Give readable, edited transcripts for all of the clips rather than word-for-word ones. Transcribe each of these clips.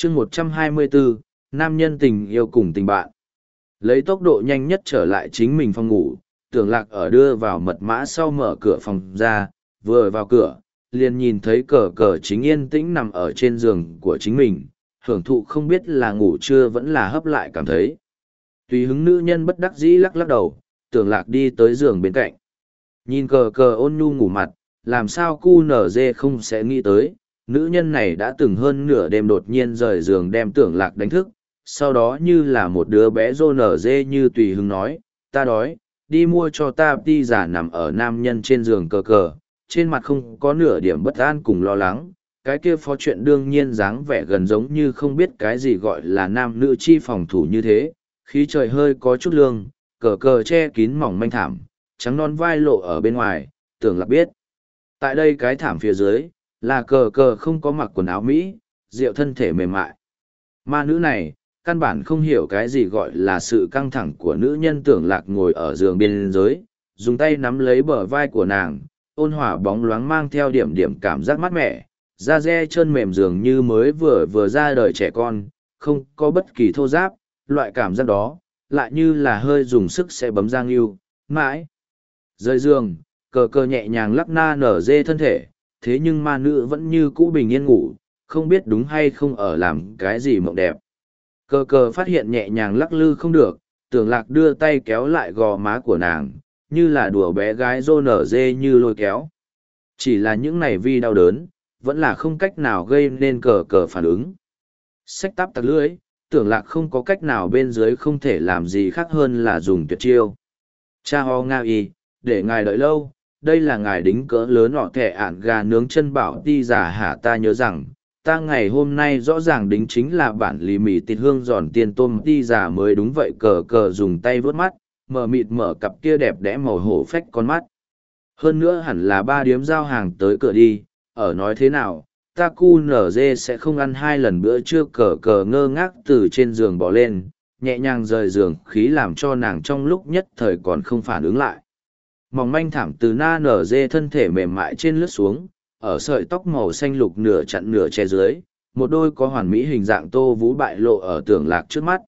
chương 124, nam nhân tình yêu cùng tình bạn. Lấy tốc độ nhanh nhất trở lại chính mình phòng ngủ, Tưởng Lạc ở đưa vào mật mã sau mở cửa phòng ra, vừa vào cửa, liền nhìn thấy cờ cờ chính yên tĩnh nằm ở trên giường của chính mình, hưởng thụ không biết là ngủ chưa vẫn là hấp lại cảm thấy. Tùy hứng nữ nhân bất đắc dĩ lắc lắc đầu, Tưởng Lạc đi tới giường bên cạnh. Nhìn cờ cờ ôn nhu ngủ mặt, làm sao cu nở dê không sẽ nghĩ tới, nữ nhân này đã từng hơn nửa đêm đột nhiên rời giường đem Tưởng Lạc đánh thức, sau đó như là một đứa bé rô nở dê như tùy hứng nói, ta đói, đi mua cho ta ti giả nằm ở nam nhân trên giường cờ cờ, trên mặt không có nửa điểm bất an cùng lo lắng, cái kia phó chuyện đương nhiên dáng vẻ gần giống như không biết cái gì gọi là nam nữ chi phòng thủ như thế, khí trời hơi có chút lương, cờ cờ che kín mỏng manh thảm, trắng non vai lộ ở bên ngoài, Tưởng Lạc biết. Tại đây cái thảm phía dưới, là cờ cờ không có mặc quần áo Mỹ, rượu thân thể mềm mại. Ma nữ này, căn bản không hiểu cái gì gọi là sự căng thẳng của nữ nhân. Tưởng Lạc ngồi ở giường biên giới, dùng tay nắm lấy bờ vai của nàng, ôn hòa bóng loáng mang theo điểm điểm cảm giác mát mẻ, da re trơn mềm dường như mới vừa ra đời trẻ con, không có bất kỳ thô giáp, loại cảm giác đó, lại như là hơi dùng sức sẽ bấm giang yêu, mãi. Rời giường, cờ cờ nhẹ nhàng lắc na nở dê thân thể, thế nhưng ma nữ vẫn như cũ bình yên ngủ, không biết đúng hay không ở làm cái gì mộng đẹp. Cờ cờ phát hiện nhẹ nhàng lắc lư không được, Tưởng Lạc đưa tay kéo lại gò má của nàng, như là đùa bé gái rô nở dê như lôi kéo. Chỉ là những này vi đau đớn, vẫn là không cách nào gây nên cờ cờ phản ứng. Xách tắp tặc lưỡi, Tưởng Lạc không có cách nào bên dưới không thể làm gì khác hơn là dùng tuyệt chiêu. Cha ho nga y, để ngài đợi lâu, đây là ngài đính cỡ lớn họ thẻ ản gà nướng chân bảo ti giả hả, ta nhớ rằng, ta ngày hôm nay rõ ràng đính chính là bản lì mì thịt hương giòn tiên tôm ti giả mới đúng vậy. Cờ cờ dùng tay vớt mắt, mờ mịt mở cặp kia đẹp đẽ màu hổ phách con mắt. Hơn nữa hẳn là 3 điếm giao hàng tới cửa đi, ở nói thế nào, ta cu nở dê sẽ không ăn 2 lần bữa trưa. Cờ cờ ngơ ngác từ trên giường bỏ lên, nhẹ nhàng rời giường khí làm cho nàng trong lúc nhất thời còn không phản ứng lại. Mỏng manh thảm từ na nở dê thân thể mềm mại trên lướt xuống, ở sợi tóc màu xanh lục nửa chặn nửa che dưới, một đôi có hoàn mỹ hình dạng tô vú bại lộ ở Tưởng Lạc trước mắt.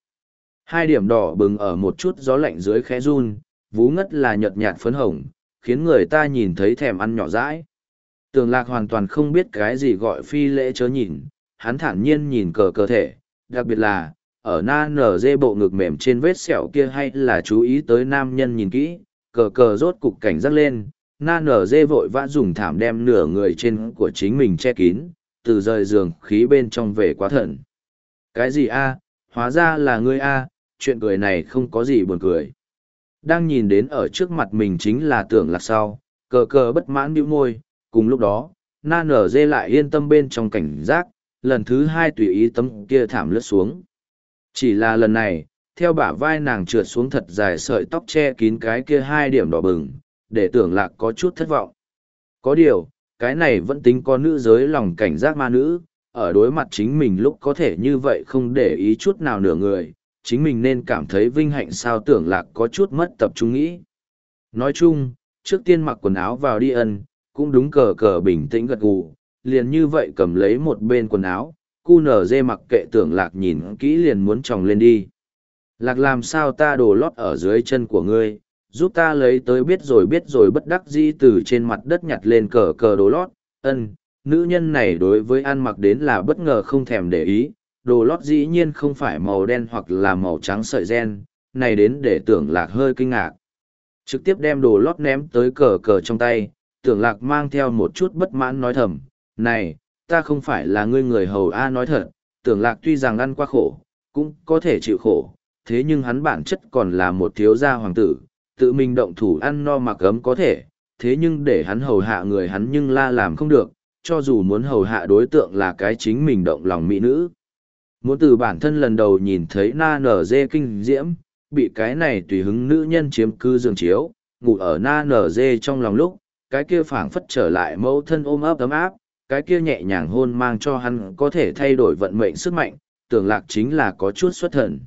2 điểm đỏ bừng ở một chút gió lạnh dưới khẽ run, vú ngất là nhợt nhạt phấn hồng, khiến người ta nhìn thấy thèm ăn nhỏ dãi. Tưởng Lạc hoàn toàn không biết cái gì gọi phi lễ chớ nhìn, hắn thản nhiên nhìn cờ cơ thể, đặc biệt là, ở na nở dê bộ ngực mềm trên vết sẹo kia, hay là chú ý tới nam nhân nhìn kỹ, cờ cờ rốt cục cảnh giác lên, na nở dê vội vã dùng thảm đem nửa người trên của chính mình che kín, từ rời giường khí bên trong về quá thận. Cái gì a? Hóa ra là ngươi a, chuyện cười này không có gì buồn cười. Đang nhìn đến ở trước mặt mình chính là Tưởng Lạc sau, cờ cờ bất mãn bĩu môi, cùng lúc đó, na nở dê lại yên tâm bên trong cảnh giác, lần thứ 2 tùy ý tấm kia thảm lướt xuống. Chỉ là lần này, theo bả vai nàng trượt xuống thật dài sợi tóc che kín cái kia 2 điểm đỏ bừng, để Tưởng Lạc có chút thất vọng. Có điều, cái này vẫn tính có nữ giới lòng cảnh giác ma nữ, ở đối mặt chính mình lúc có thể như vậy không để ý chút nào nửa người, chính mình nên cảm thấy vinh hạnh sao. Tưởng Lạc có chút mất tập trung nghĩ. Nói chung, trước tiên mặc quần áo vào đi ân, cũng đúng. Cờ cờ bình tĩnh gật gù, liền như vậy cầm lấy một bên quần áo, cu nở dê mặc kệ. Tưởng Lạc nhìn kỹ liền muốn tròng lên đi. Lạc làm sao ta đồ lót ở dưới chân của ngươi, giúp ta lấy tới. Biết rồi bất đắc dĩ từ trên mặt đất nhặt lên cờ cờ đồ lót. Ân, nữ nhân này đối với ăn mặc đến là bất ngờ không thèm để ý, đồ lót dĩ nhiên không phải màu đen hoặc là màu trắng sợi ren, này đến để Tưởng Lạc hơi kinh ngạc. Trực tiếp đem đồ lót ném tới cờ cờ trong tay, Tưởng Lạc mang theo một chút bất mãn nói thầm, này, ta không phải là ngươi người hầu a. Nói thật, Tưởng Lạc tuy rằng ăn qua khổ, cũng có thể chịu khổ, thế nhưng hắn bản chất còn là một thiếu gia hoàng tử, tự mình động thủ ăn no mặc ấm có thể, thế nhưng để hắn hầu hạ người hắn nhưng la làm không được, cho dù muốn hầu hạ đối tượng là cái chính mình động lòng mỹ nữ. Muốn từ bản thân lần đầu nhìn thấy na nở dê kinh diễm, bị cái này tùy hứng nữ nhân chiếm cư giường chiếu, ngủ ở na nở dê trong lòng lúc, cái kia phảng phất trở lại mẫu thân ôm ấp ấm áp, cái kia nhẹ nhàng hôn mang cho hắn có thể thay đổi vận mệnh sức mạnh. Tưởng Lạc chính là có chút xuất thần.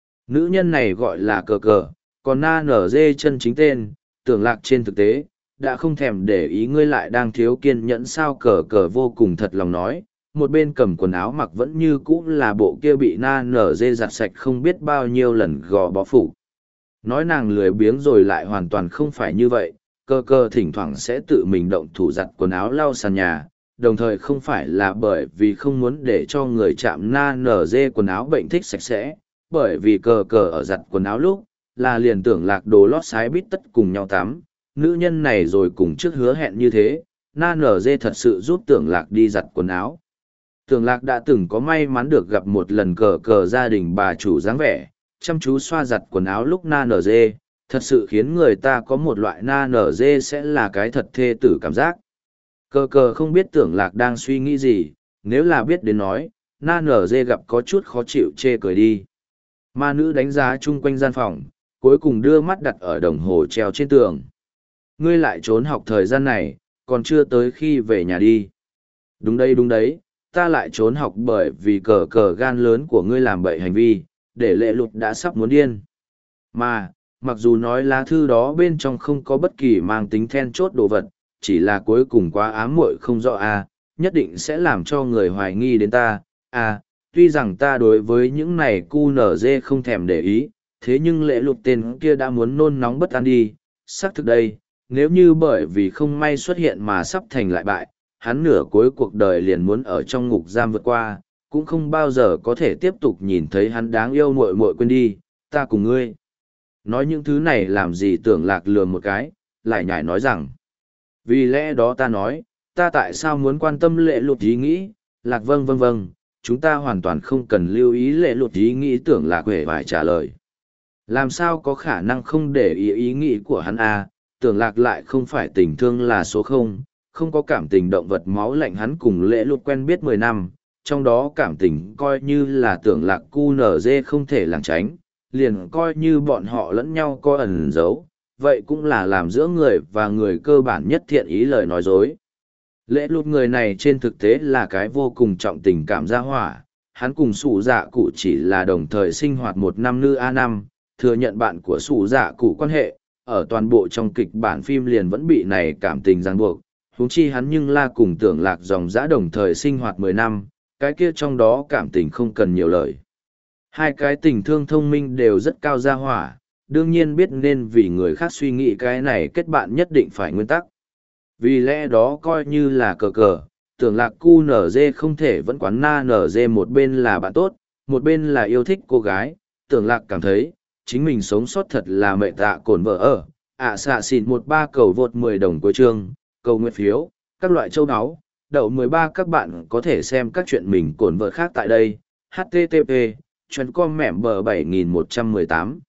Nữ nhân này gọi là cờ cờ, còn na nở dê chân chính tên, Tưởng Lạc trên thực tế, đã không thèm để ý ngươi lại đang thiếu kiên nhẫn sao. Cờ cờ vô cùng thật lòng nói, một bên cầm quần áo mặc vẫn như cũ là bộ kia bị na nở dê giặt sạch không biết bao nhiêu lần gò bó phủ. Nói nàng lười biếng rồi lại hoàn toàn không phải như vậy, cơ cơ thỉnh thoảng sẽ tự mình động thủ giặt quần áo lau sàn nhà, đồng thời không phải là bởi vì không muốn để cho người chạm na nở dê quần áo bệnh thích sạch sẽ, bởi vì cờ cờ ở giặt quần áo lúc, là liền tưởng lạc đồ lót sái bít tất cùng nhau tắm, nữ nhân này rồi cùng trước hứa hẹn như thế, na nở dê thật sự giúp tưởng lạc đi giặt quần áo. Tưởng lạc đã từng có may mắn được gặp một lần cờ cờ gia đình bà chủ dáng vẻ, chăm chú xoa giặt quần áo lúc na nở dê, thật sự khiến người ta có một loại na nở dê sẽ là cái thật thê tử cảm giác. Cờ cờ không biết tưởng lạc đang suy nghĩ gì, nếu là biết đến nói, na nở dê gặp có chút khó chịu chê cười đi. Ma nữ đánh giá chung quanh gian phòng, cuối cùng đưa mắt đặt ở đồng hồ treo trên tường. Ngươi lại trốn học thời gian này, còn chưa tới khi về nhà đi. Đúng đấy, ta lại trốn học bởi vì cờ cờ gan lớn của ngươi làm bậy hành vi, để lệ lụt đã sắp muốn điên. Mà, mặc dù nói lá thư đó bên trong không có bất kỳ mang tính then chốt đồ vật, chỉ là cuối cùng quá ám muội không rõ nhất định sẽ làm cho người hoài nghi đến ta. Tuy rằng ta đối với những này cu nở dê không thèm để ý, thế nhưng lệ lụt tên kia đã muốn nôn nóng bất an đi. Xác thực đây, nếu như bởi vì không may xuất hiện mà sắp thành lại bại, hắn nửa cuối cuộc đời liền muốn ở trong ngục giam vượt qua, cũng không bao giờ có thể tiếp tục nhìn thấy hắn đáng yêu muội muội quên đi, ta cùng ngươi. Nói những thứ này làm gì tưởng lạc lừa một cái, lại nhảy nói rằng. Vì lẽ đó ta nói, ta tại sao muốn quan tâm lệ lụt ý nghĩ, lạc vâng, chúng ta hoàn toàn không cần lưu ý lệ lụt ý nghĩ tưởng lạc huệ phải trả lời. Làm sao có khả năng không để ý nghĩ của hắn tưởng lạc lại không phải tình thương là số không có cảm tình động vật máu lạnh hắn cùng lệ lụt quen biết 10 năm, trong đó cảm tình coi như là tưởng lạc cu nở dê không thể lảng tránh, liền coi như bọn họ lẫn nhau có ẩn giấu, vậy cũng là làm giữa người và người cơ bản nhất thiện ý lời nói dối. Lệ lụt người này trên thực tế là cái vô cùng trọng tình cảm gia hỏa, hắn cùng sủ dạ cụ chỉ là đồng thời sinh hoạt một năm nữ A5, thừa nhận bạn của sủ dạ cụ quan hệ, ở toàn bộ trong kịch bản phim liền vẫn bị này cảm tình ràng buộc, huống chi hắn nhưng la cùng tưởng lạc dòng dã đồng thời sinh hoạt 10 năm, cái kia trong đó cảm tình không cần nhiều lời. Hai cái tình thương thông minh đều rất cao gia hỏa, đương nhiên biết nên vì người khác suy nghĩ cái này kết bạn nhất định phải nguyên tắc. Vì lẽ đó coi như là cờ cờ, tưởng lạc cu nở dê không thể vẫn quán na nở dê một bên là bạn tốt, một bên là yêu thích cô gái, tưởng lạc cảm thấy, chính mình sống sót thật là mẹ tạ cồn vợ ở, xạ xịn 13 cầu vượt 10 đồng cuối chương, cầu nguyện phiếu, các loại châu áo, đậu 13 các bạn có thể xem các chuyện mình cồn vợ khác tại đây, http, chuyên com mẻm bờ 7118.